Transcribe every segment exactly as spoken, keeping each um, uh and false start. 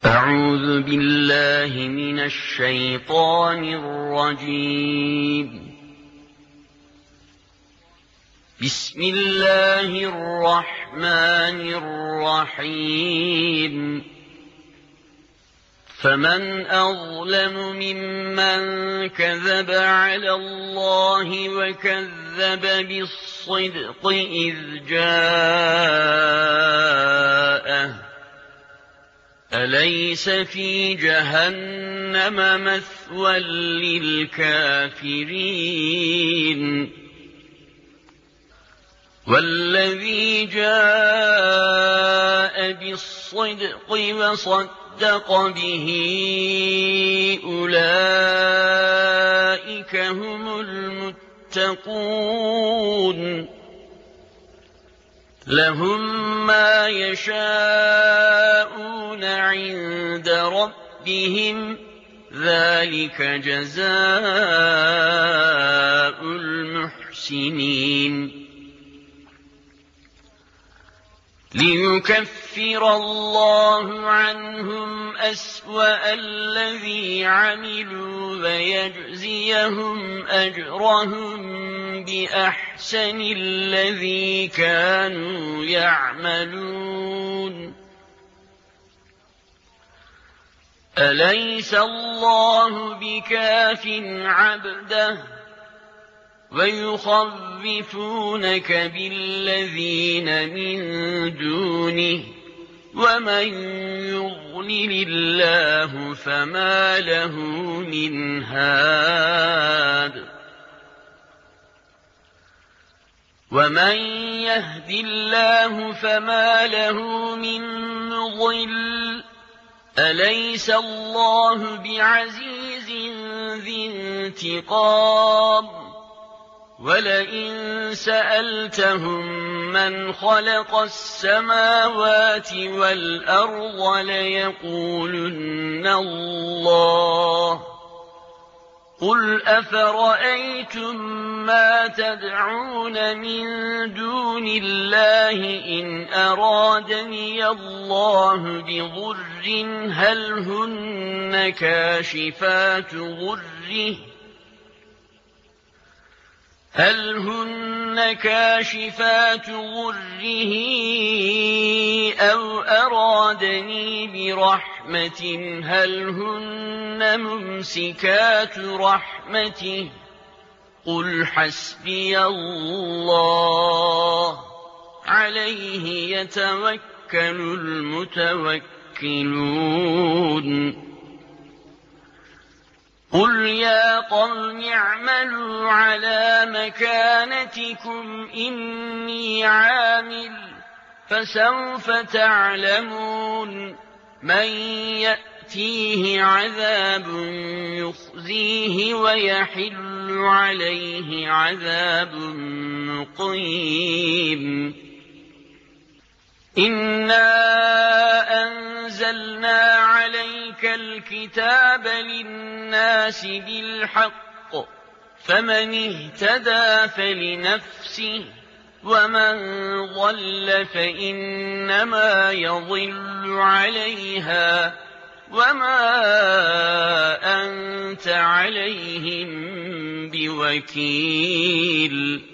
أعوذ بالله من الشيطان الرجيم. بسم الله الرحمن الرحيم. فمن أظلم ممن كذب على الله وكذب بالصدق إذ جاءه أليس في جهنم مثوى للكافرين والذي جاء بالصدق وصدق به أولئك هم المتقون لهم ما يشاءون عند ربهم ذلك جزاء المحسنين ليكفر الله عنهم أسوأ الذي عملوا ويجزيهم أجرهم بأحسن الذي كانوا يعملون أليس الله بكاف عبده ويخوفونك بالذين من دونه ومن يضلل الله فما له من هاد ومن يهد الله فما له من مضل أليس الله بعزيز ذي انتقام ولئن سألتهم من خلق السماوات والأرض ليقولن الله قل أفرأيتم ما تدعون من دون الله إن أرادني الله بضر هل هن كاشفات ضره هل هن كاشفات ضره أو أرادني برحمة هل هن ممسكات رحمته قل حسبي الله عليه يتوكل المتوكلون قل يا قوم اعملوا على مكانتكم إني عامل فسوف تعلمون من يأتيه عذاب يخزيه ويحل عليه عذاب مقيم إنا أنزلنا عليك الكتاب للناس بالحق فمن اهتدى فلنفسه ومن ضل فإنما يضل عليها وما أنت عليهم بوكيل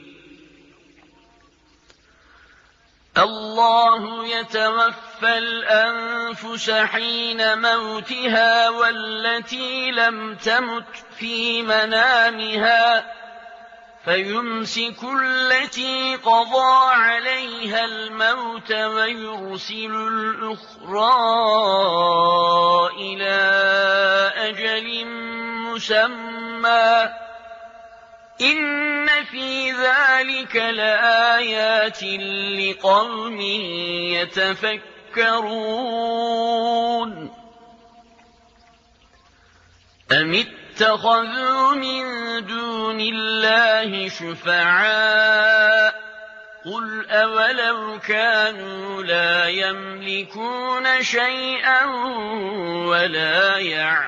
الله يتوفى الأنفس حين موتها والتي لم تمت في منامها فيمسك التي قضى عليها الموت ويرسل الأخرى إلى أجل مسمى إن في ذلك لآيات لقوم يتفكرون أم اتخذوا من دون الله شفعاء قل أولو كانوا لا يملكون شيئا ولا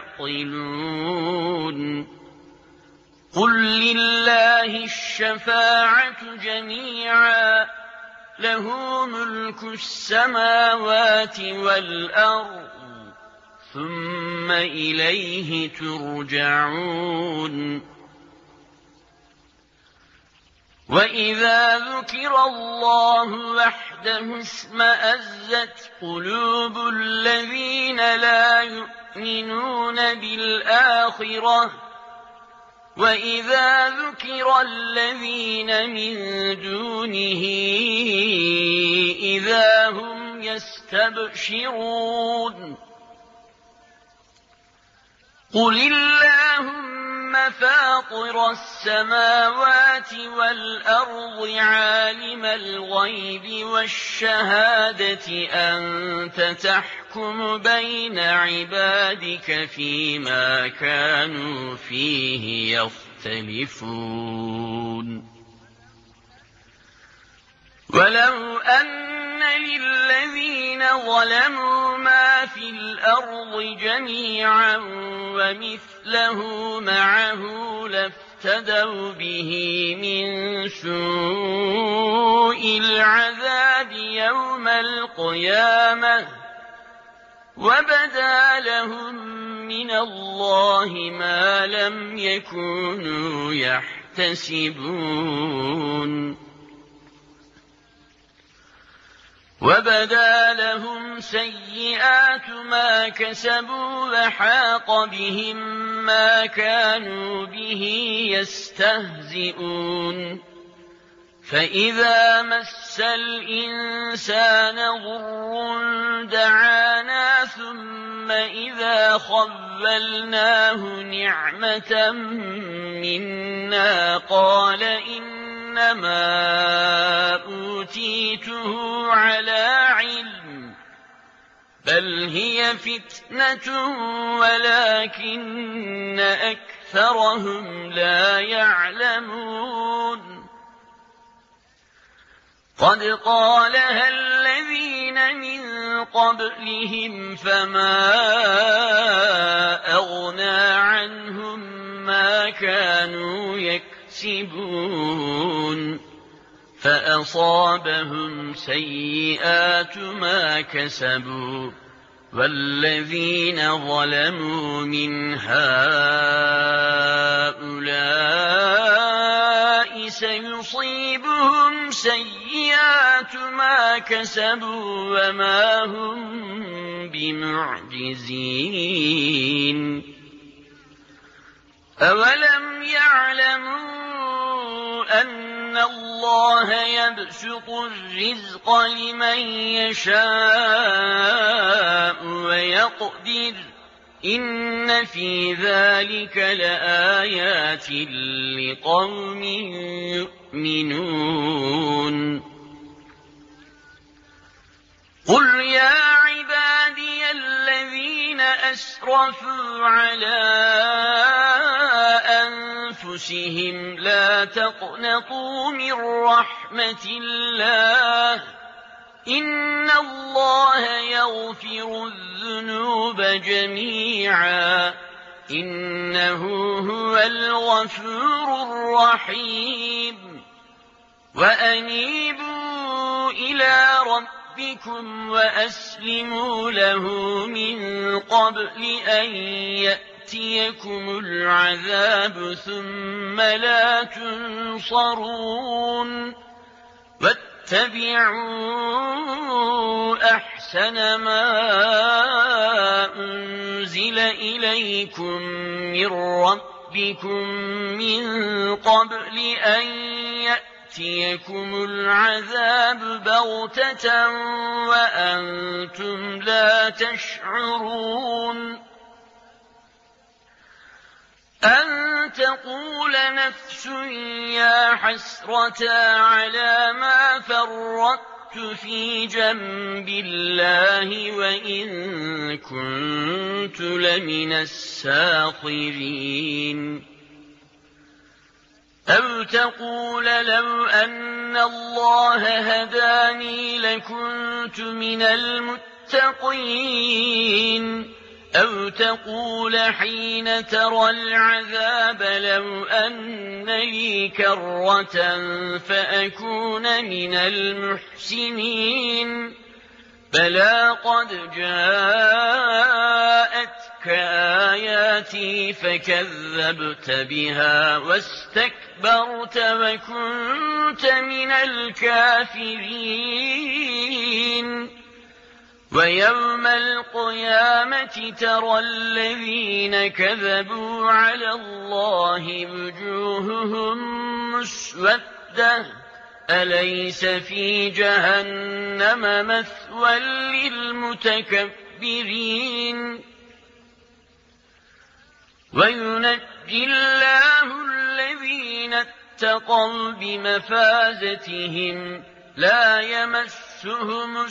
يعقلون قل لله الشفاعة جميعا له ملك السماوات والأرض ثم إليه ترجعون. وإذا ذكر الله وحده اشمأزت قلوب الذين لا يؤمنون بالآخرة وإذا ذكر الذين من دونه إذا هم يستبشرون. قل اللهم فاطر السماوات والأرض عالم الغيب والشهادة أنت تحكم بين عبادك فيما كانوا فيه يختلفون. ولو أن للذين ظلموا ما في الأرض جميعا ومثله معه لافتدوا به من سوء العذاب يوم القيامة وبدا لهم من الله ما لم يكونوا يحتسبون. وبدا لهم سيئات ما كسبوا وحاق بهم ما كانوا به يستهزئون. فإذا مس الإنسان ضر دعانا ثم إذا خولناه نعمة منا قال إنما أوتيته على علم بل هي فتنة ولكن أكثرهم لا يعلمون. قد قالها الذين من قبلهم فما أغنى عنهم ما كانوا يكسبون فأصابهم سيئات ما كسبوا والذين ظلموا من هؤلاء سيصيبهم سيئات ما كسبوا وما هم بمعجزين. أولم يعلموا أن الله يبسط الرزق لمن يشاء ويقدر إن في ذلك لآيات لقوم يؤمنون. قل يا عبادي الذين أسرفوا على أنفسهم لا تقنطوا من رحمة الله إن الله يغفر الذنوب جميعا إنه هو الغفور الرحيم. وأنيبوا إلى ربكم وأسلموا له من قبل أن يأتيكم العذاب ثم لا تنصرون. واتبعوا أحسن ما أنزل إليكم من ربكم من قبل أن يأتيكم العذاب بغتة وأنتم لا تشعرون. أن تقول نفس يا حسرة على ما فرطت في جنب الله وإن كنت لمن الساخرين. أو تقول لو أن الله هداني لكنت من المتقين. أو تقول حين ترى العذاب لو أن لي كرة فأكون من المحسنين. بلى قد جاءتك آياتي فكذبت بها واستكبرت وكنت من الكافرين ويوم القيامة ترى الذين كذبوا على الله وجوههم مسودة أليس في جهنم مثوى للمتكبرين وينجي الله الذين اتقوا بمفازتهم لا يمسهم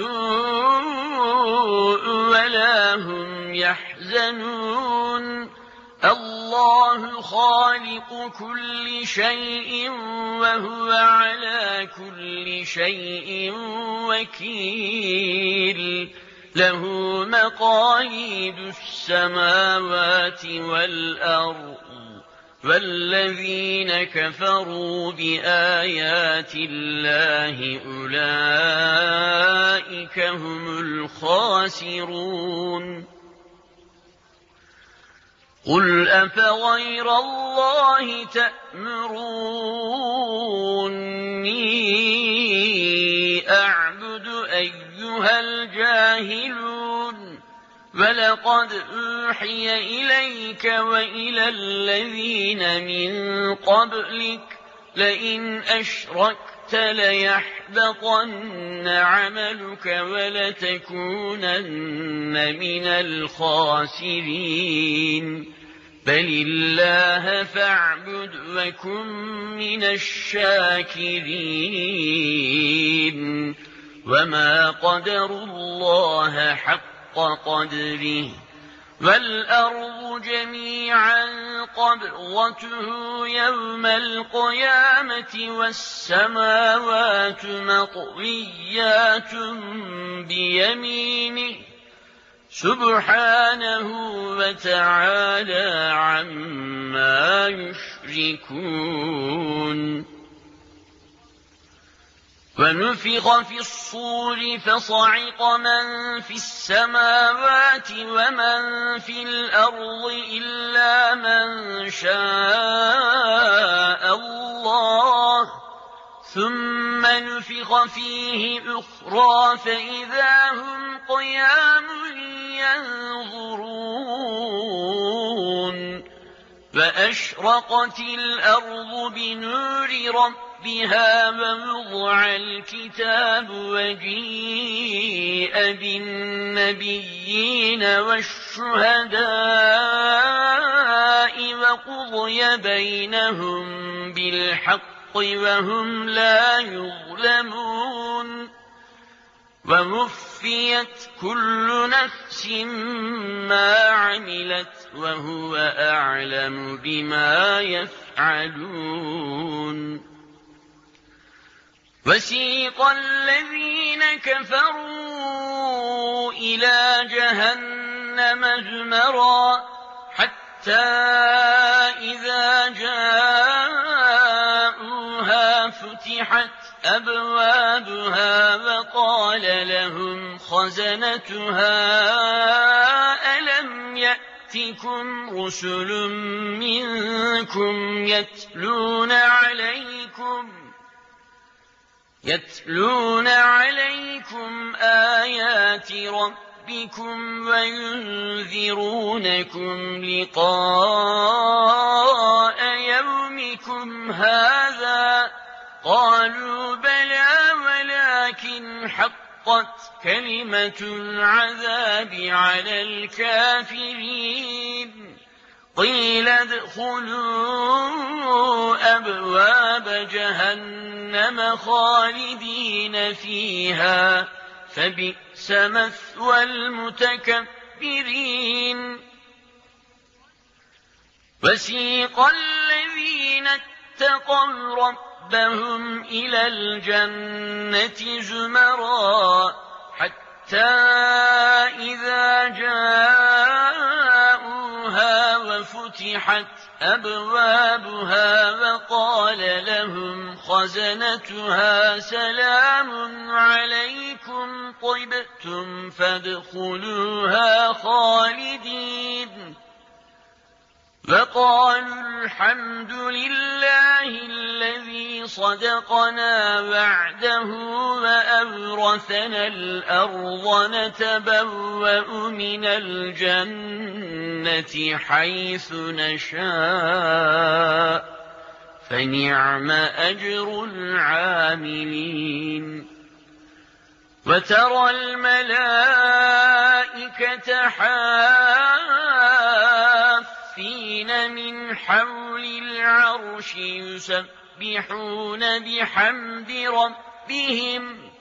السوء ولا هم يحزنون الله خالق كل شيء وهو على كل شيء وكيل له مقاليد السماوات والأرض والذين كفروا بآيات الله أولئك هم الخاسرون قل أفغير الله تأمروني أعبد أيها الجاهلون ولقد أوحي إليك وإلى الذين من قبلك لئن أشركت ليحبطن عملك ولتكونن من الخاسرين بل الله فاعبد وكن من الشاكرين وما قدروا الله حق قدره والأرض جميعا قبضته يوم القيامة والسماوات مطويات بيمينه سبحانه وتعالى عما يشركون ونفخ في الصور فصعق من في السماوات ومن في الأرض إلا من شاء الله ثم نفخ فيه أخرى فإذا هم قيام ينظرون فأشرقت الأرض بنور ربها ووضع الكتاب وجيء بالنبيين والشهداء وقضي بينهم بالحق وهم لا يظلمون ووفيت كل نفس ما عملت وهو أعلم بما يفعلون وسيق الذين كفروا إلى جهنم زمرا حتى إذا جاءوها فتحت أبوابها وقال لهم خزنتها ألم يأتكم رسل منكم يتلون عليكم يتلون عليكم آيات ربكم وينذرونكم لقاء يومكم هذا قالوا بلى ولكن حقت كلمة العذاب على الكافرين قيل ادخلوا أبواب جهنم خالدين فيها فبئس مثوى المتكبرين وسيق الذين اتقوا ربهم إلى الجنة زمرا حتى إذا جاءوها وفتحت أبوابها وقال لهم خزنتها سلام عليكم طبتم فادخلوها خالدين وقالوا الحمد لله الذي صدقنا وعده وأورثنا الأرض نتبوأ من الجنة حيث نشاء فنعم أجر العاملين وترى الملائكة حافين من حول العرش يسبحون بحمد ربهم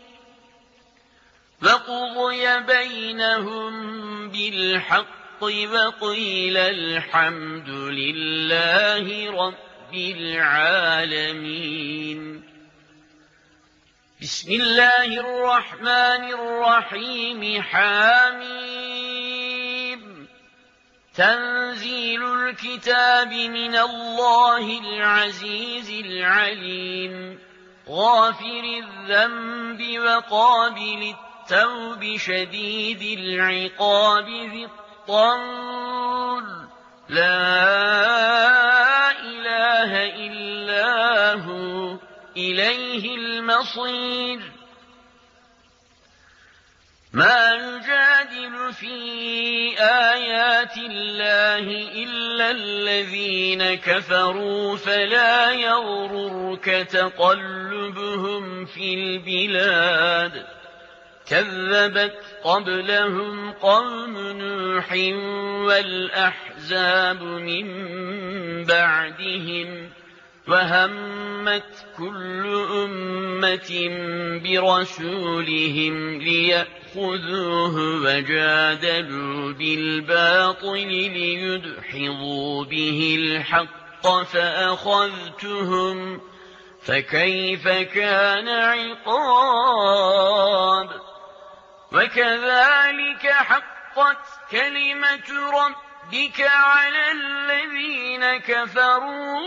وقضي بينهم بالحق وقيل الحمد لله رب العالمين. بسم الله الرحمن الرحيم. حميم. تنزيل الكتاب من الله العزيز العليم غافر الذنب وقابل التوب شديد العقاب ذي الطول لا إله إلا هو إليه المصير. ما يجادل في آيات الله إلا الذين كفروا فلا يغررك تقلبهم في البلاد. كذبت قبلهم قوم نوح والأحزاب من بعدهم وهمت كل أمة برسولهم ليأخذوه وجادلوا بالباطل ليدحضوا به الحق فأخذتهم فكيف كان عقاب. وكذلك حقت كلمة ربك على الذين كفروا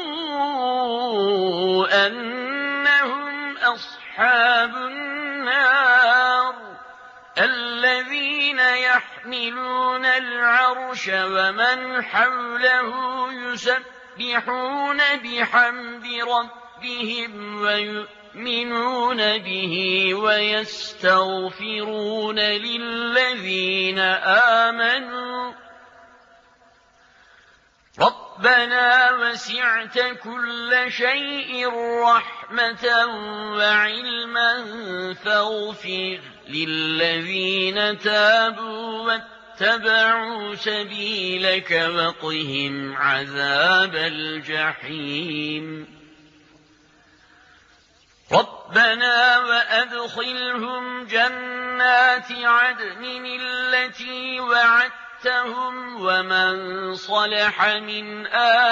أنهم أصحاب النار. الذين يحملون العرش ومن حوله يسبحون بحمد ربهم ويؤمنون به ويستغفرون للذين آمنوا ربنا وسعت كل شيء رحمة وعلما فاغفر للذين تابوا واتبعوا سبيلك وقهم عذاب الجحيم. ربنا وأدخلهم جنات عدن التي وعدتهم ومن صلح من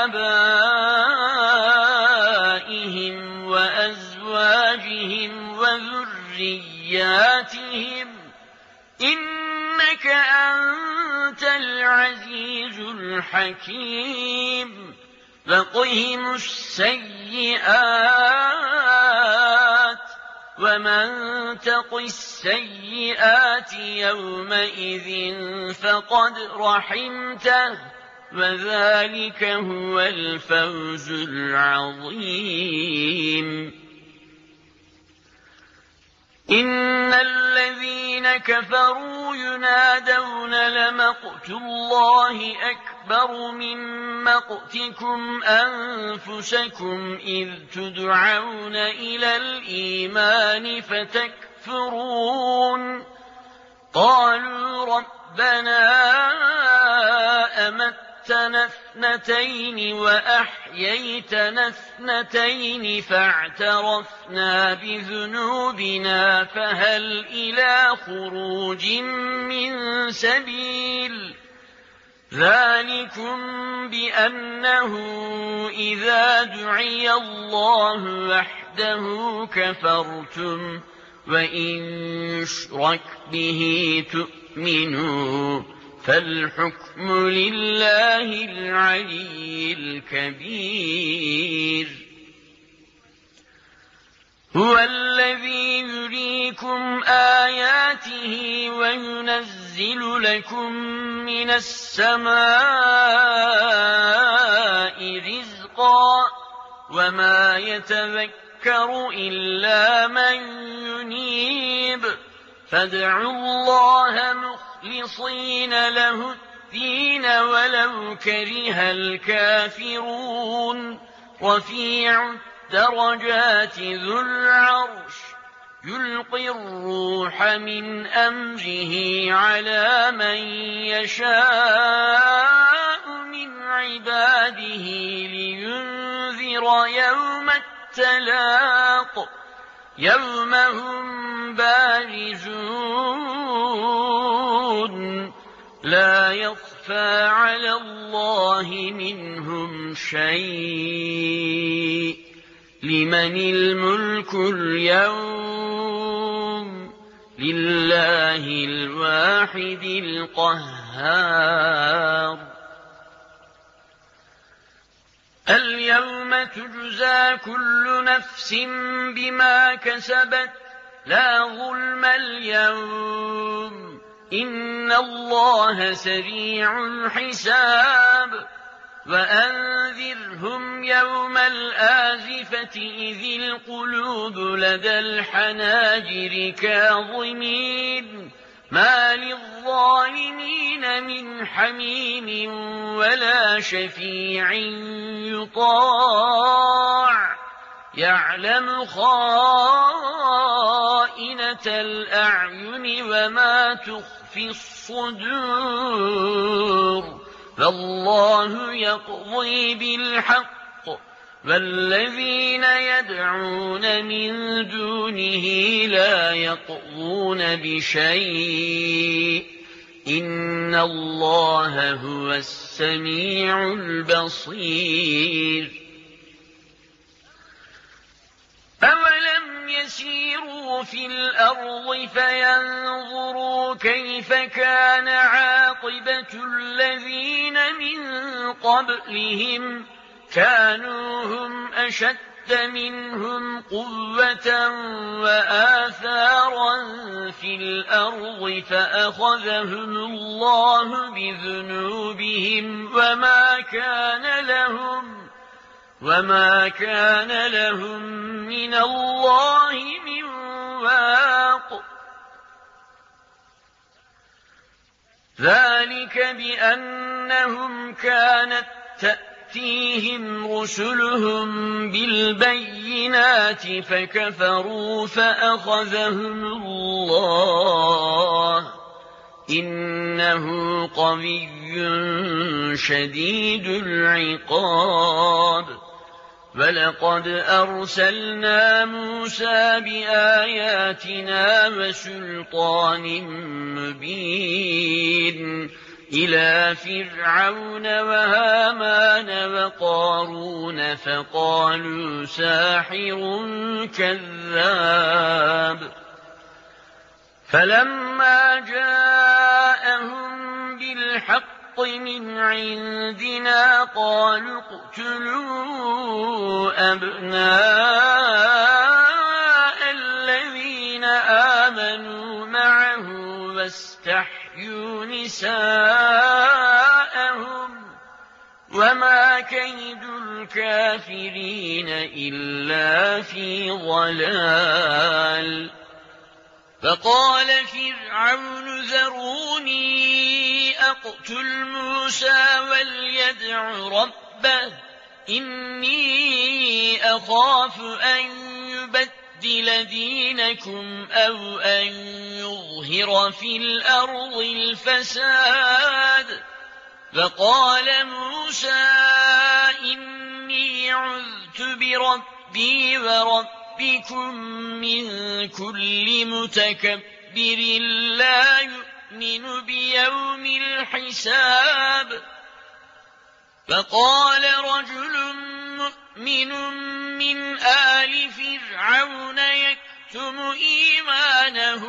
آبائهم وأزواجهم وذرياتهم إنك أنت العزيز الحكيم. وقهم السيئات ومن تق السيئات يومئذ فقد رحمته وذلك هو الفوز العظيم. إن الذين كفروا ينادون لمقت الله أكبر من مقتكم أنفسكم إذ تدعون إلى الإيمان فتكفرون. قالوا ربنا أمتنا اثنتين وأحييتنا اثنتين فاعترفنا بذنوبنا فهل إلى خروج من سبيل. ذلكم بأنه إذا دعي الله وحده كفرتم وإن يشرك به تؤمنوا فالحكم لله العلي الكبير. هو الذي يريكم آياته وينزل لكم من السماء وما يتذكر إلا من ينيب فادعوا الله مخلصين له الدين ولو كره الكافرون رفيع الدرجات ذو العرش يلقي الروح من أمره على من يشاء من عباده لينذر يوم التلاق يوم هم بارزون لا يخفى على الله منهم شيء لمن الملك اليوم لله الواحد القهار اليوم تجزى كل نفس بما كسبت لا ظلم اليوم إن الله سريع الحساب وأنذرهم يوم الآزفة إذ القلوب لدى الحناجر كاظمين ما للظالمين من حميم ولا شفيع يطاع يعلم خائنة الأعين وما تخفي الصدور فالله يقضي بالحق والذين يدعون من دونه لا يقضون بشيء إن الله هو السميع البصير أولم يسيروا في الأرض فينظروا كيف كان عاقبة الذين من قبلهم كانوا هم أشد منهم قوة وآثارا في الأرض فأخذهم الله بذنوبهم وما كان لهم وما كان لهم من الله من واق ذلك بأنهم كانت تأتيهم رسلهم بالبينات فكفروا فأخذهم الله إنه قوي شديد العقاب ولقد أرسلنا موسى بآياتنا وسلطان مبين إلى فرعون وهامان وقارون فقالوا ساحر كذاب فلما جاءهم بالحق من عندنا قالوا اقتلوا أبناء الذين آمنوا معه واستحيوا نساءهم وما كيد الكافرين إلا في ضلال فقال فرعون ذروني أقتل موسى وليدع ربه إني أخاف أن يبدل دينكم أو أن يظهر في الأرض الفساد فقال موسى إني عذت بربي وربكم من كل متكبر لا يؤمن بيوم الحساب فقال رجل مؤمن من آل فرعون يكتم إيمانه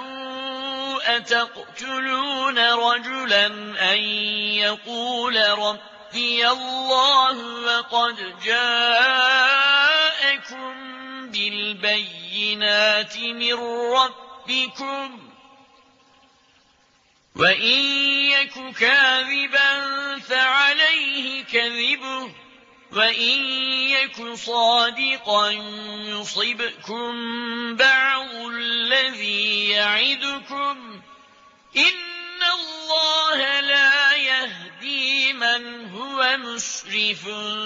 أتقتلون رجلا أن يقول ربي الله وقد جاءكم بالبينات من ربكم وإن يك كاذبا فعليه كذبه وإن يك صادقا يصبكم بعض الذي يعدكم إن الله لا يهدي من هو مسرف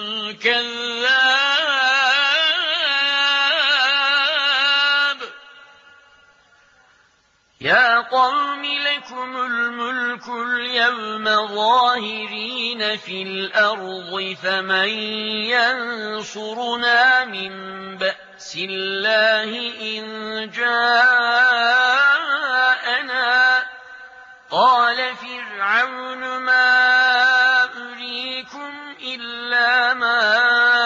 كذاب. يا قوم لكم الملك اليوم ظاهرين في الأرض فمن ينصرنا من بأس الله إن جاءنا. قال فرعون ما أريكم إلا ما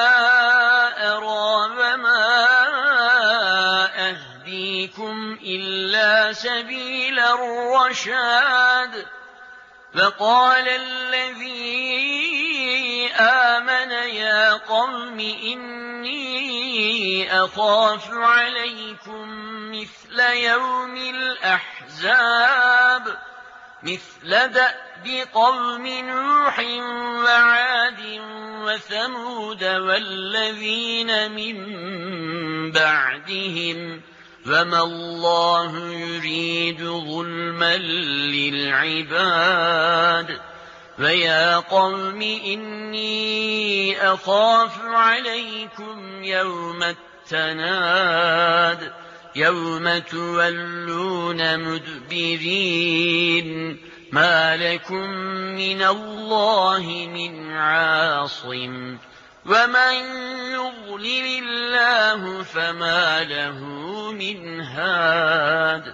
أرى وما أهديكم إلا سبيل الرشاد. فقال الذي آمن يا قوم إني أخاف عليكم مثل يوم الأحزاب مثل دأب قوم نوح وعاد وثمود والذين من بعدهم وما الله يريد ظلما للعباد. ويا قوم إني أخاف عليكم يوم التناد يوم تولون مدبرين ما لكم من الله من عاصم ومن يضلل الله فما له من هاد.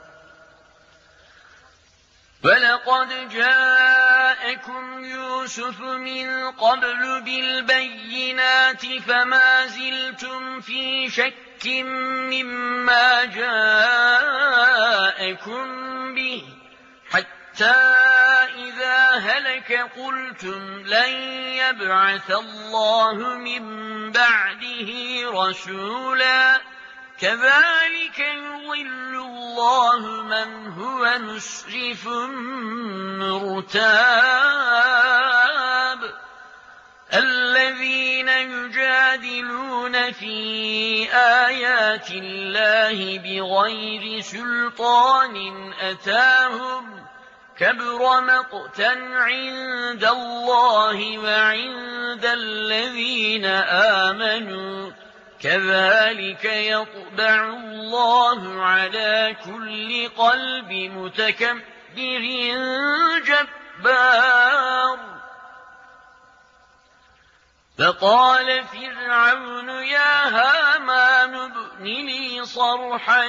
ولقد جاءكم يوسف من قبل بالبينات فما زلتم في شك مما جاءكم به حتى إذا هلك قلتم لن يبعث الله من بعده رسولا كذلك يضل الله من هو مسرف مرتاب. الذين يجادلون في آيات الله بغير سلطان أتاهم كبر مقتا عند الله وعند الذين آمنوا كذلك يطبع الله على كل قلب متكبر جبار. فقال فرعون يا هامان ابن لي صرحا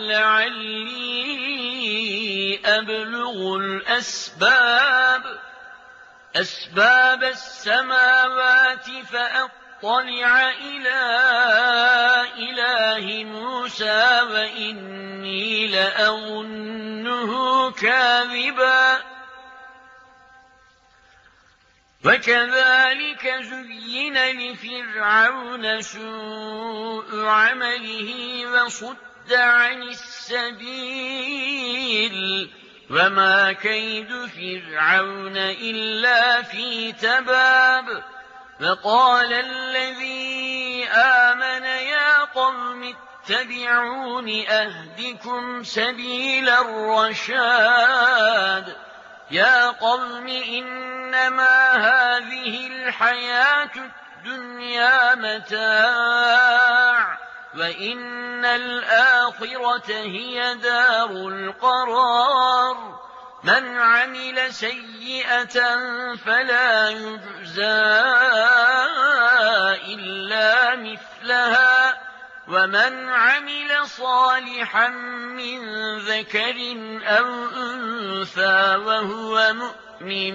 لعلي أبلغ الأسباب أسباب السماوات فأطلع إلى إله موسى وإني لأظنه كاذبا. وكذلك زين لفرعون سوء عمله وصد عن السبيل وما كيد فرعون إلا في تباب. فقال الذي آمن يا قوم اتبعون أهدكم سبيل الرشاد. يا قوم إنما هذه الحياة الدنيا متاع وإن الآخرة هي دار القرار. من عمل سيئة فلا يجزى إلا مثلها ومن عمل صالحا من ذكر أو أنثى وهو مؤمن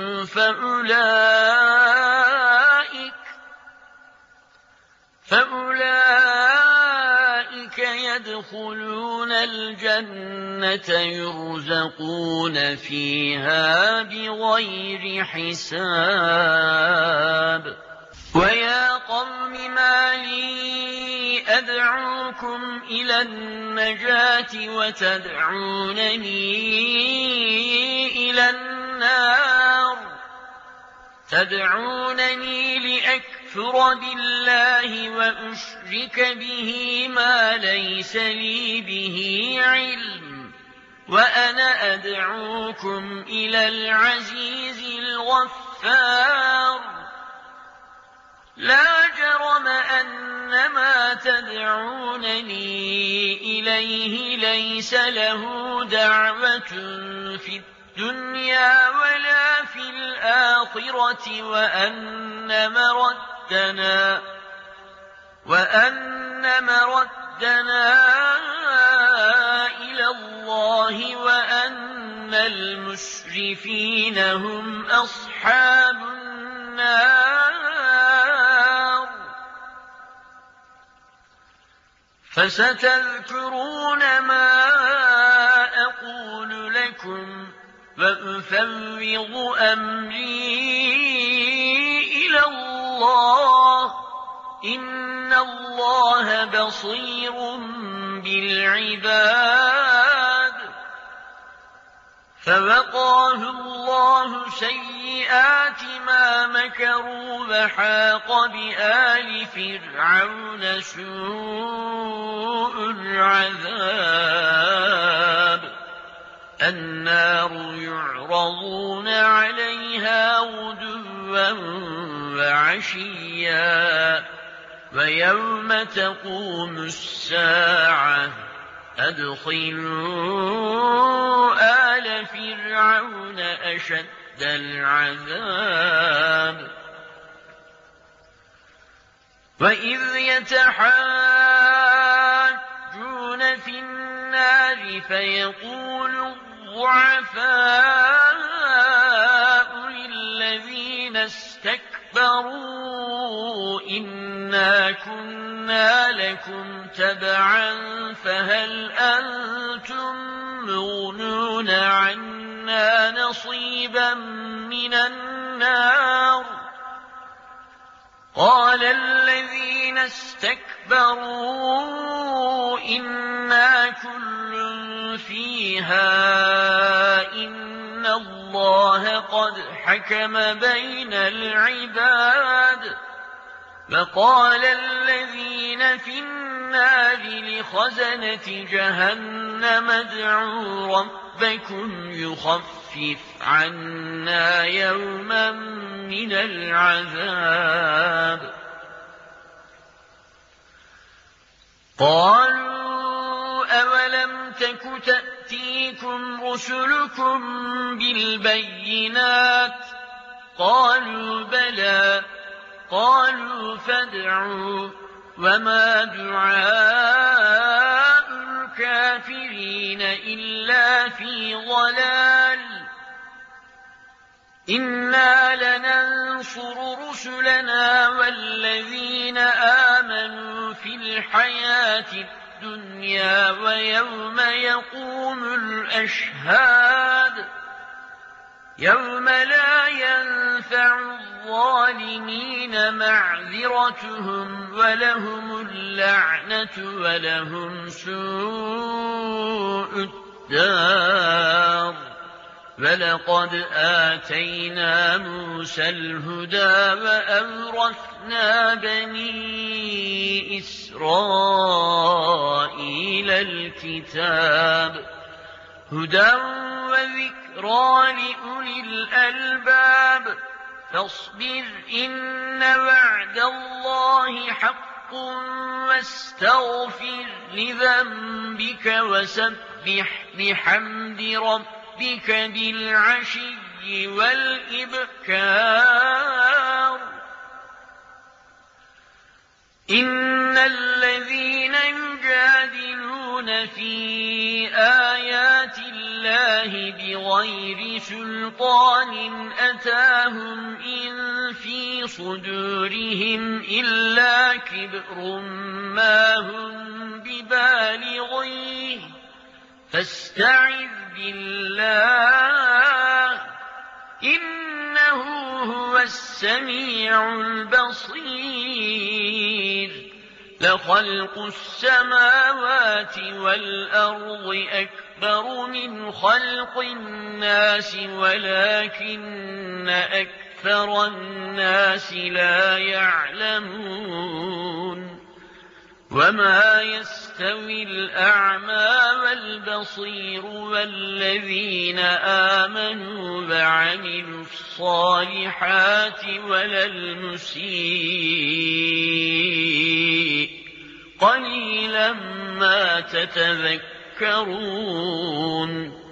فأولئك, فأولئك يدخلون الجنة يرزقون فيها بغير حساب. ويا قوم ما لي أدعوكم إلى النجاة وتدعونني إلى النار تدعونني لأكفر بالله وأشرك به ما ليس لي به علم وأنا أدعوكم إلى العزيز الغفار لا جرم أن ما تدعونني إليه ليس له دعوة في الدنيا ولا في الآخرة وأن مردنا وأن مردنا إلى الله وأن المسرفين هم أصحاب النار فستذكرون ما أقول لكم وأفوض أمري إلى الله إن الله بصير بالعباد فوقاه الله سيئات ما مكروا وحاق بآل فرعون سوء العذاب النار يعرضون عليها غدوا وعشيا ويوم تقوم الساعة أدخلوا آل فرعون أشد العذاب وإذ يتحاجون في النار فيقول الضعفاء للذين استكبروا إنا كنا لكم تبعا فهل أنتم مغنون عنا نصيبا من النار قال الذين استكبروا إنا كل فيها إن الله قد حكم بين العباد فقال الذين في النار لخزنة جهنم ادعوا ربكم يخفف عنا يوما من العذاب قالوا أولم تك تأتيكم رسلكم بالبينات قالوا بلى قالوا فادعوا وما دعاء الكافرين إلا في ضلال إنا لننصر رسلنا والذين آمنوا في الحياة الدنيا ويوم يقوم الأشهاد يوم لا ينفع الظالمين معذرتهم ولهم اللعنة ولهم سوء الدار ولقد آتينا موسى الهدى وأورثنا بني إسرائيل الكتاب هدى وذكرى لأولي الألباب فاصبر إن وعد الله حق واستغفر لذنبك وسبح بحمد ربك بالعشي والإبكار إن الذين يجادلون في آيات الله بغير سلطان أتاهم إن في صدورهم إلا كبر ما هم ببالغيه فاستعذ بالله إنه هو السميع البصير لخلق السماوات والأرض أكبر من خلق الناس ولكن أكثر أكثر الناس لا يعلمون وما يستوي الأعمى والبصير والذين آمنوا وعملوا الصالحات ولا المسيء قليلا ما تتذكرون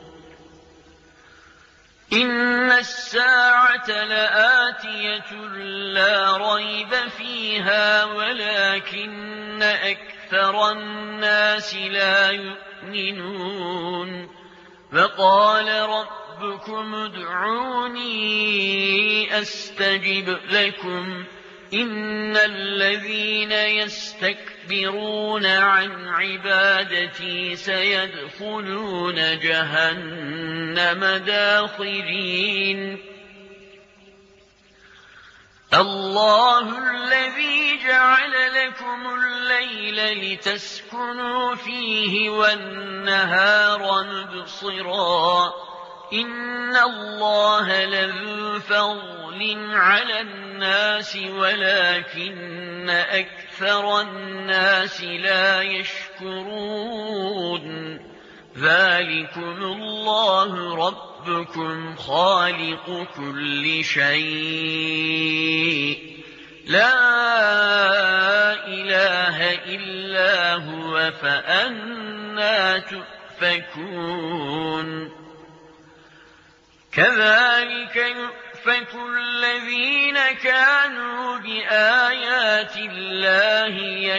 إن الساعة لآتية لا ريب فيها ولكن أكثر الناس لا يؤمنون وقال ربكم ادعوني أستجب لكم إن الذين يستكبرون عن عبادتي سيدخلون جهنم داخرين الله الذي جعل لكم الليل لتسكنوا فيه والنهار مبصرا إن الله لذو فضل على الناس ولكن أكثر الناس لا يشكرون ذلكم الله ربكم خالق كل شيء لا إله إلا هو فأنى تؤفكون كذلك يؤفك الذين كانوا بآيات الله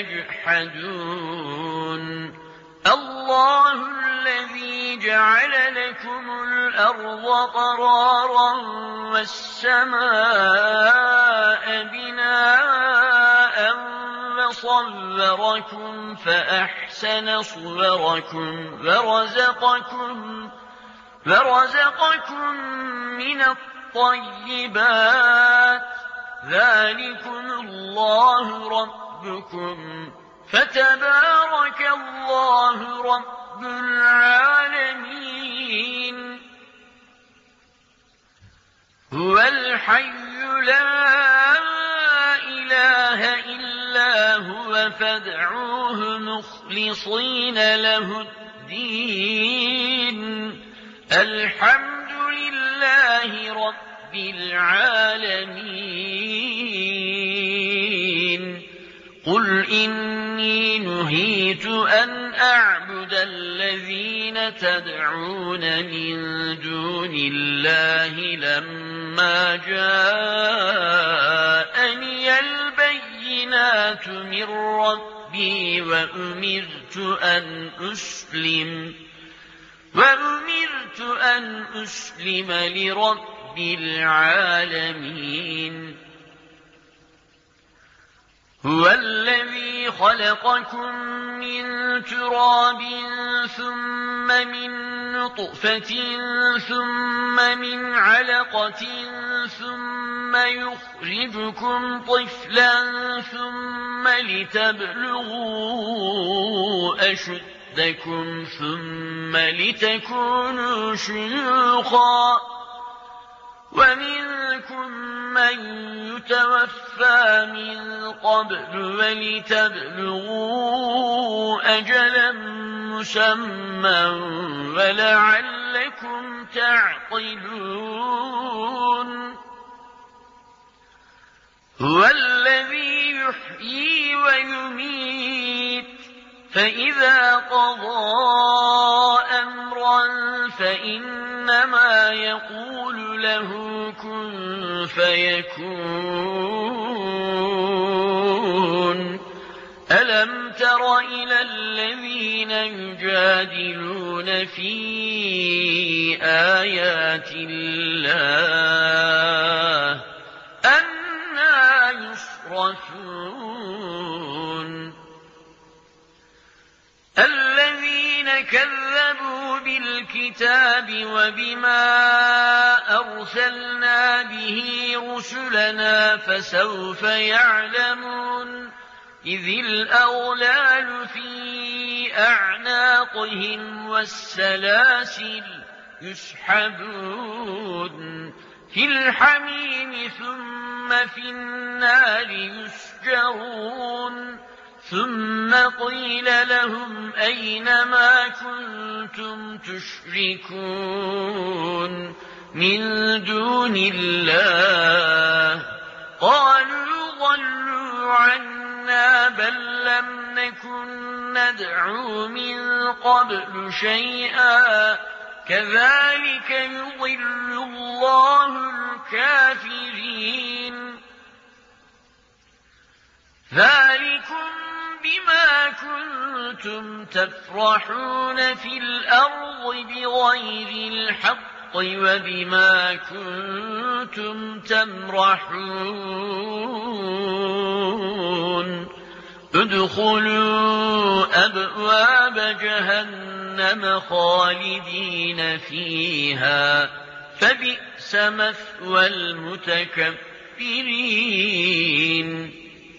يجحدون الله الذي جعل لكم الأرض قرارا والسماء بناء وصوركم فأحسن صوركم ورزقكم ورزقكم من الطيبات ذلكم الله ربكم فتبارك الله رب العالمين هو الحي لا إله إلا هو فادعوه مخلصين له الدين الحمد لله رب العالمين قل إني نهيت أن أعبد الذين تدعون من دون الله لما جاءني البينات من ربي وأمرت أن أسلم وأمرت أن أسلم لرب العالمين هو الذي خلقكم من تراب ثم من نطفة ثم من علقة ثم يخرجكم طفلا ثم لتبلغوا أشدكم ثم لتكونوا شيوخا ومنكم من يتوفى من قبل ولتبلغوا أجلا مسمى ولعلكم تعقلون هو الذي يحيي ويميت فإذا قضى أمرا فإنما يقول له كن فيكون ألم تر إلى الذين يجادلون في آيات الله أنى يصرفون الذين كذبوا بالكتاب وبما أرسلنا به رسلنا فسوف يعلمون إذ الأغلال في أعناقهم والسلاسل يسحبون في الحميم ثم في النار يسجرون ثم قيل لهم أين ما كنتم تشركون من دون الله قالوا ضلوا عنا بل لم نكن ندعو من قبل شيئا كذلك يضل الله الكافرين ذلكم بما كنتم تفرحون في الأرض بغير الحق وبما كنتم تمرحون ادخلوا أبواب جهنم خالدين فيها فبئس مثوى المتكبرين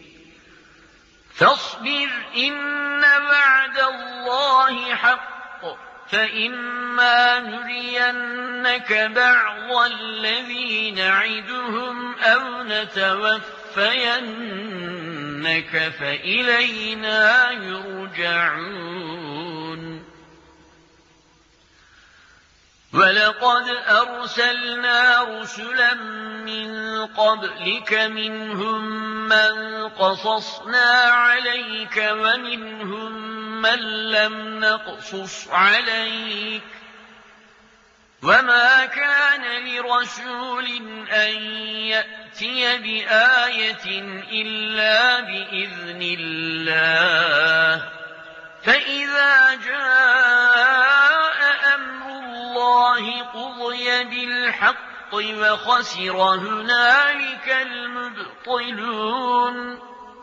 فاصبر إن وعد الله حق فإما نرينك بعض الذي نعدهم أو نتوفينك فإلينا يرجعون ولقد أرسلنا رسلا من قبلك منهم من قصصنا عليك ومنهم من لم نقصص عليك وما كان لرسول أن يأتي بآية إلا بإذن الله فإذا جاء أمر الله قضي بالحق وخسر هنالك المبطلون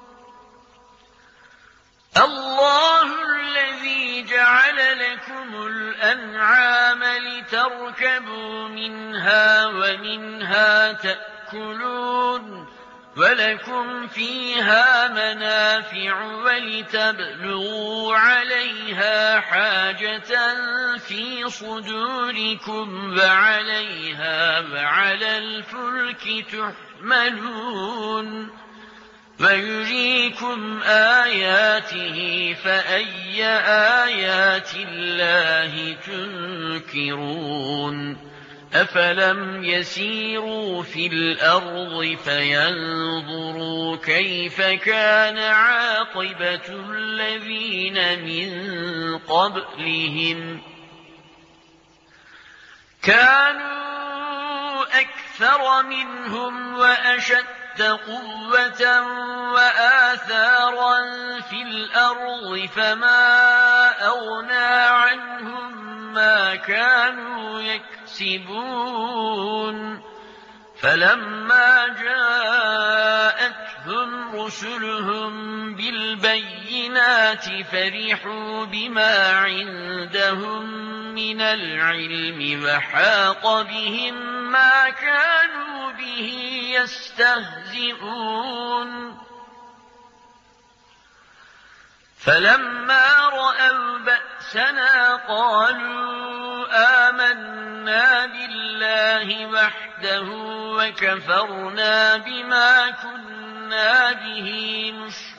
الله الذي جعل لكم الأنعام لتركبوا منها ومنها تأكلون ولكم فيها منافع ولتبلغوا عليها حاجة في صدوركم وعليها وعلى الفلك تحملون ويريكم آياته فأي آيات الله تنكرون أفلم يسيروا في الأرض فينظروا كيف كان عاقبة الذين من قبلهم كانوا أكثر منهم وأشد قوة وآثارا في الأرض فما أغنى عنهم ما كانوا يكسبون فلما جاءتهم رسلهم بالبينات فرحوا بما عندهم من العلم وحاق بهم ما كانوا به يستهزئون فلما رأوا بأسنا قالوا آمنا بالله وحده وكفرنا بما كنا به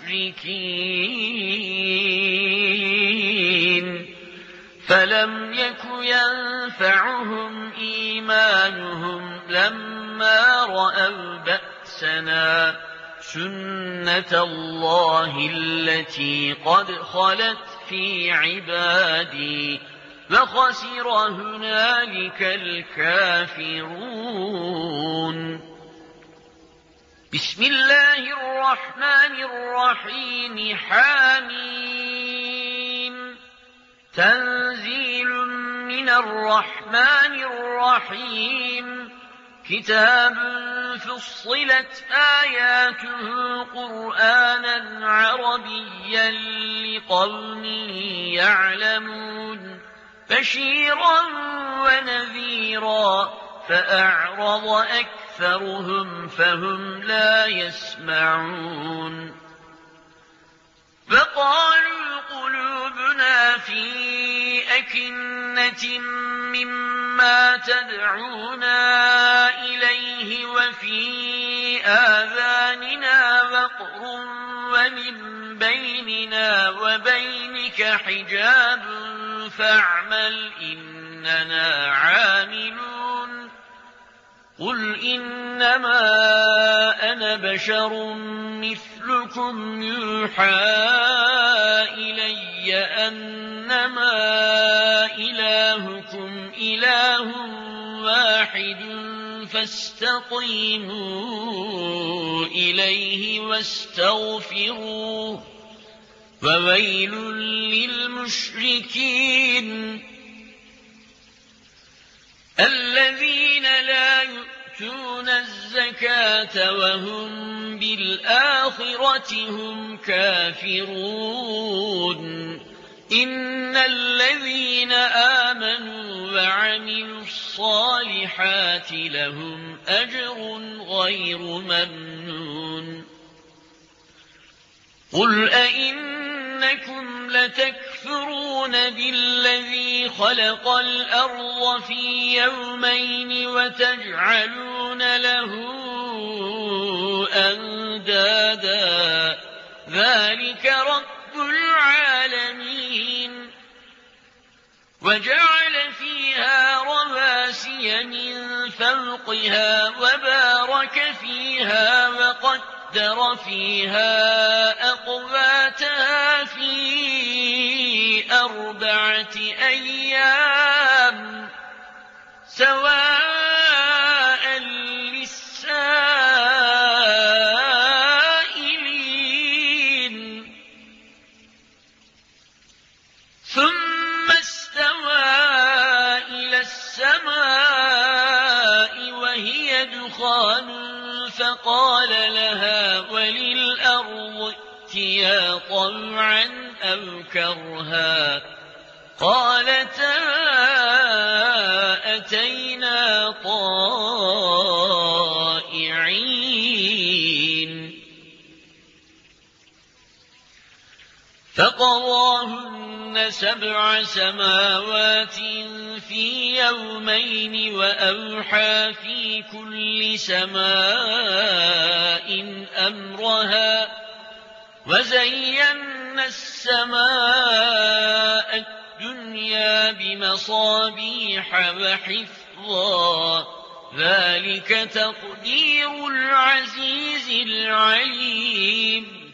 مشركين فلم يك ينفعهم إيمانهم لما رأوا بأسنا سنة الله التي قد خلت في عبادي وخسر هنالك الكافرون بسم الله الرحمن الرحيم حميم تنزيل من الرحمن الرحيم كتاب فصلت آياته قرآنا عربيا لقوم يعلمون بشيرا ونذيرا فأعرض أكثرهم فهم لا يسمعون فقالوا قلوبنا في أكنة مما تدعونا إليه وفي آذاننا وقر ومن بيننا وبينك حجاب فاعمل إننا عاملون قل إنما أنا بشر مثلكم يوحى إلي أنما إلهكم إله واحد فاستقيموا إليه واستغفروه وويل للمشركين الذين لا يؤتون الزكاة وهم بالآخرة هم كافرون إن الذين آمنوا وعملوا الصالحات لهم أجر غير ممنون قل أئنكم لتكفرون بالذي خلق الأرض في يومين وتجعلون له أندادا ذلك رب العالمين وجعل فيها رواسي من فوقها وبارك فيها وقدر قدر فيها أقواتها في أربعة أيام سواء للسائلين ثم استوى إلى السماء وهي دخان فقال لها وللأرض ائتيا طوعا أو كرها قالتا أتينا طائعين فقضاهن سبع سماوات في يومين وأوحى في كل سماء أمرها وزينا السماء الدنيا بمصابيح وحفظا ذلك تقدير العزيز العليم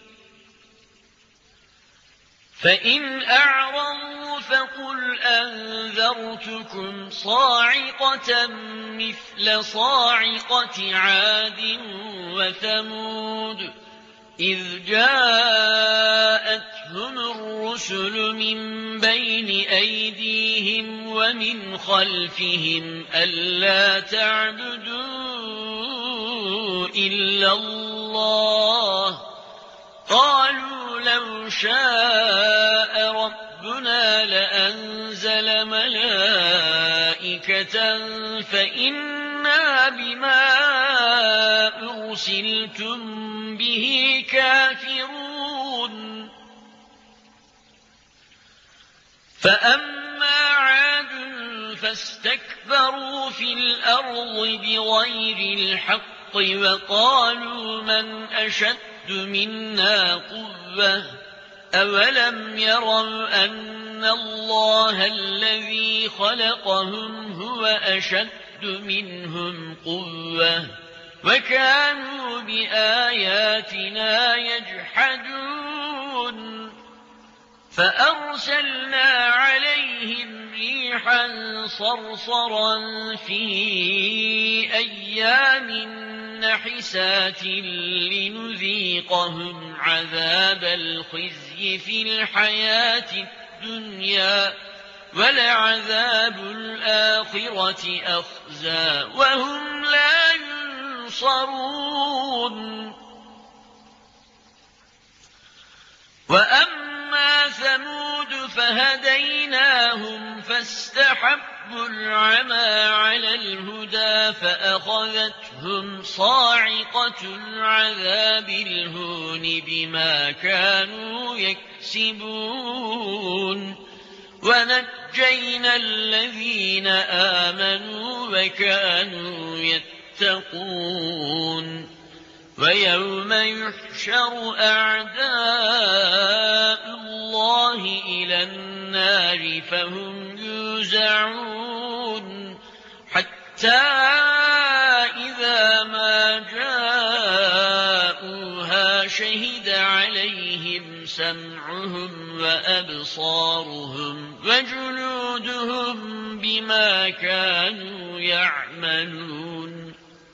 فإن أعرضوا فقل أنذرتكم صاعقة مثل صاعقة عاد وثمود إذ جاءتهم الرسل من بين أيديهم ومن خلفهم ألا تعبدوا إلا الله قالوا لو شاء ربنا لأنزل ملائكة فإنا بما أرسلتم به كافرون فأما عاد فاستكبروا في الأرض بغير الحق وقالوا من أشد منا قوة أولم يروا أن الله الذي خلقهم هو أشد منهم قوة وكانوا بآياتنا يجحدون فأرسلنا عليهم ريحا صرصرا في أيام نحسات لنذيقهم عذاب الخزي في الحياة الدنيا ولعذاب الآخرة أخزى وهم لا ينصرون وأما ثمود فهديناهم فاستحبوا العمى على الهدى فأخذتهم صاعقة العذاب الهون بما كانوا يكسبون ونجينا الذين آمنوا وكانوا يتقون ويوم يحشر أعداء الله إلى النار فهم يوزعون حتى إذا ما جاءوها شهد عليهم سمعهم وأبصارهم وجلودهم بما كانوا يعملون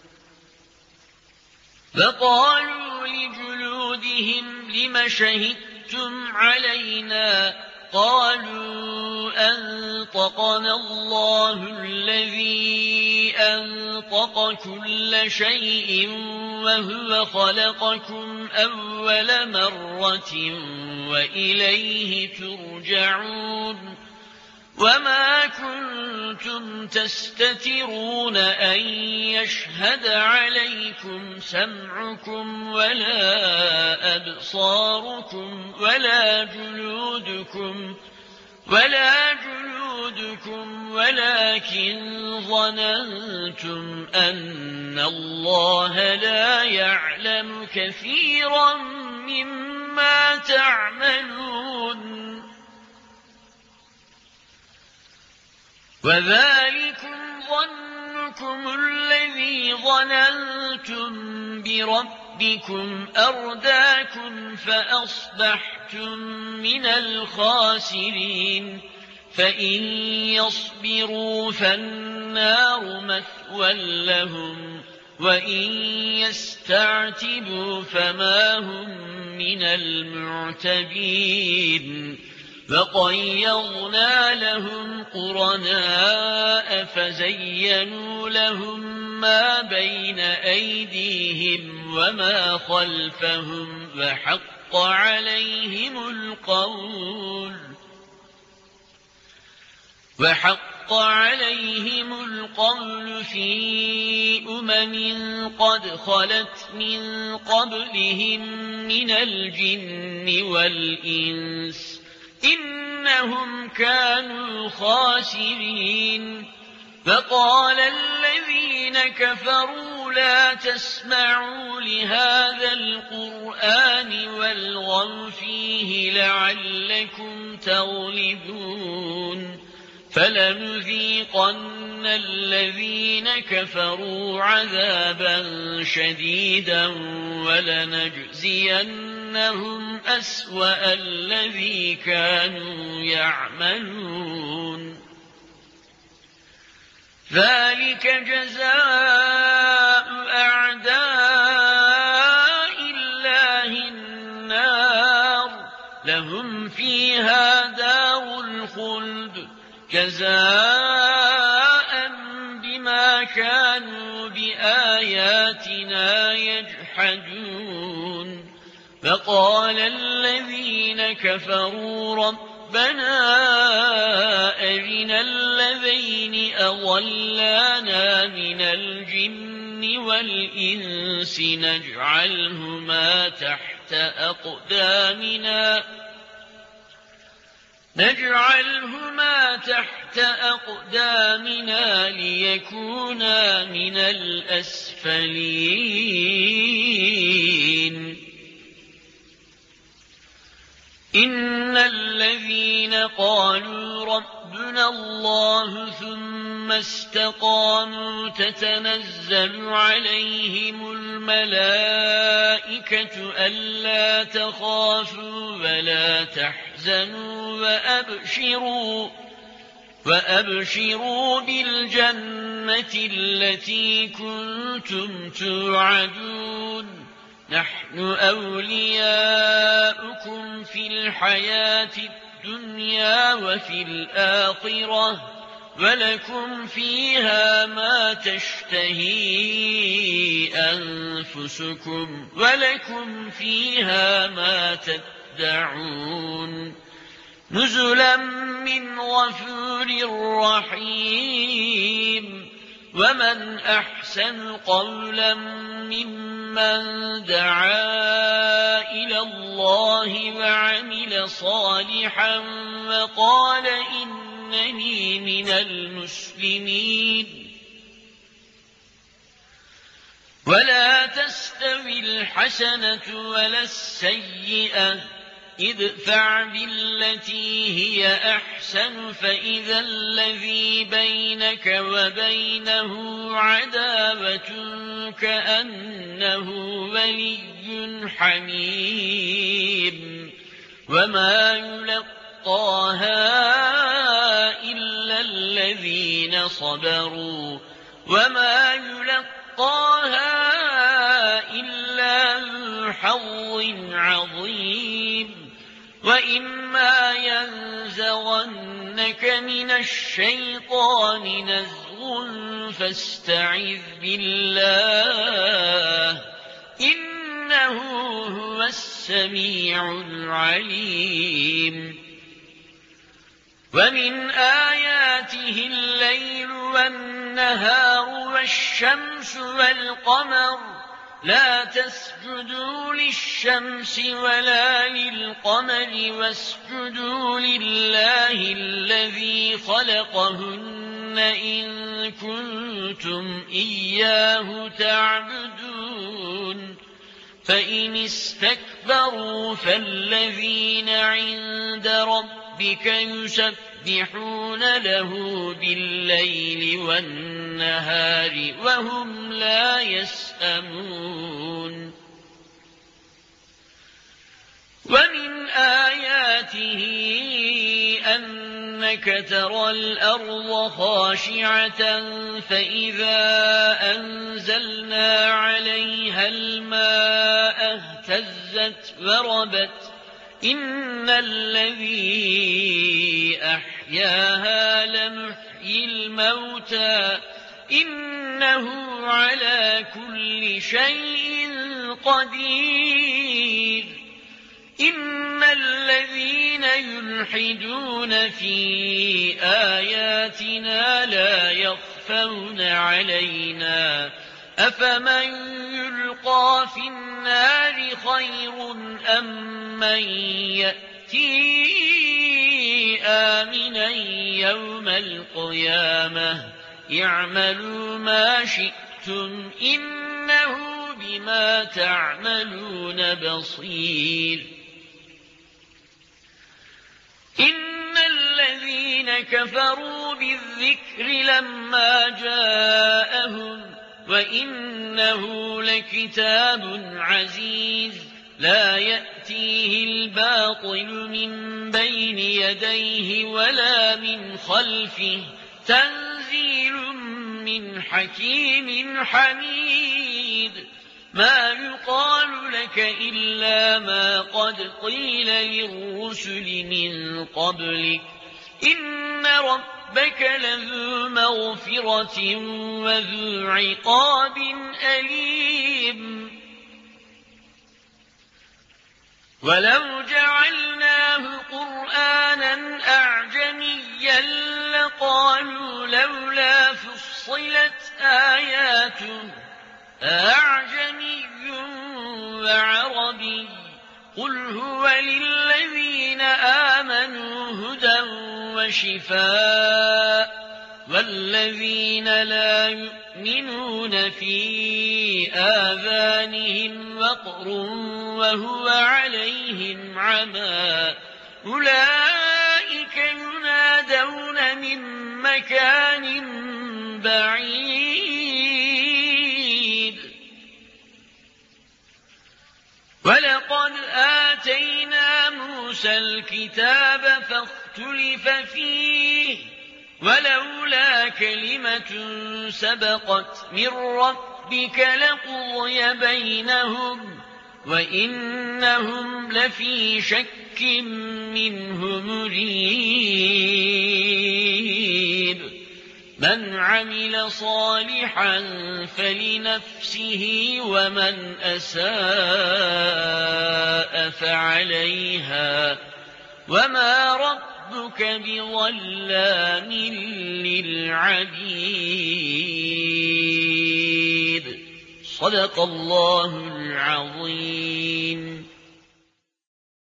فقالوا لجلودهم لم شهدتم علينا قالوا أنطقنا الله الذي أنطق كل شيء وهو خلقكم أول مرة وإليه ترجعون وما كنتم تستترون أن يشهد عليكم سمعكم ولا أبصاركم ولا جلودكم ولا جلودكم ولكن ظننتم أن الله لا يعلم كثيرا مما تعملون وذلكم ظنكم الذي ظننتم بربكم أرداكم فأصبحتم من الخاسرين فإن يصبروا فالنار مثوى لهم وإن يستعتبوا فما هم من المعتبين فقيضنا لهم قرناء فزينوا لهم ما بين أيديهم وما خلفهم وحق عليهم القول وحق عليهم القول في أمم قد خلت من قبلهم من الجن والإنس إنهم كانوا خاسرين فقال الذين كفروا لا تسمعوا لهذا القرآن والغوا فيه لعلكم تغلبون فلنذيقن الذين كفروا عذابا شديدا ولنجزينهم أسوأ الذي كانوا يعملون ذلك جزاء أعداء الله النار لهم فيها دار الخلد جزاء بما كانوا بآياتنا يجحدون فقال الذين كفروا ربنا أرنا الذين أضلانا من الجن والإنس نجعلهما تحت أقدامنا نجعلهما تحت أقدامنا ليكونا من الأسفلين إن الذين قالوا ربنا الله ثم استقاموا تتنزل عليهم الملائكة ألا تخافوا ولا تحزنوا وأبشروا وأبشروا بالجنة التي كنتم توعدون نحن أولياؤكم في الحياة الدنيا وفي الآخرة ولكم فيها ما تشتهي أنفسكم ولكم فيها ما تدعون نزلا من غفور رحيم ومن أحسن قولا ممن دعا إلى الله وعمل وعمل صالحا وقال إنني من المسلمين ولا تستوي الحسنة ولا السيئة ادفع بالتي هي أحسن فإذا الذي بينك وبينه عداوة كأنه ولي حميم وما يلقاها إلا الذين صبروا وما يلقاها إلا ذو حظ عظيم وإما ينزغنك من الشيطان نزغ فاستعذ بالله إنه هو السميع العليم ومن آياته الليل والنهار والشمس والقمر لا تسجدوا للشمس ولا للقمر واسجدوا لله الذي خلقهن إن كنتم إياه تعبدون فإن استكبروا فالذين عند ربك يسبحون له بالليل والنهار وهم لا يسأمون ومن آياته أنك ترى الأرض خاشعة فإذا أنزلنا عليها الماء اهتزت وربت إن الذي أحياها لمحيي الموتى إنه على كل شيء قدير إن الذين يلحدون في آياتنا لا يخفون علينا أفمن يلقى في النار خير أم من يأتي آمنا يوم القيامة اعملوا ما شئتم إنه بما تعملون بصير إن الذين كفروا بالذكر لما جاءهم وإنه لكتاب عزيز لا يأتيه الباطل من بين يديه ولا من خلفه تنزيل من حكيم حميد ما يقال لك إلا ما قد قيل للرسل من قبلك إن ربك لذو مغفرة وذو عقاب أليم ولو جعلناه قرآنا أعجميا لقالوا لولا فصلت آياته أعجمي وعربي قل هو للذين آمنوا هدى وشفاء والذين لا يؤمنون في آذانهم وقر وهو عليهم عمى أولئك ينادون من مكان بعيد ولقد آتينا موسى الكتاب فاختلف فيه ولولا كلمة سبقت من ربك لقضي بينهم وإنهم لفي شك منه مريب من عمل صالحا فلنفسه ومن أساء فعليها وما ربك بظلام للعبيد صدق الله العظيم.